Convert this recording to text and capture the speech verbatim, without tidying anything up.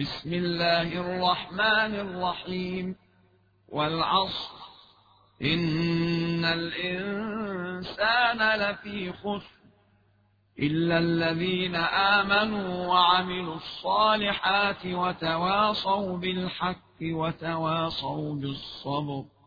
بسم الله الرحمن الرحيم. والعصر إن الإنسان لفي خسر إلا الذين آمنوا وعملوا الصالحات وتواصوا بالحق وتواصوا بالصبر.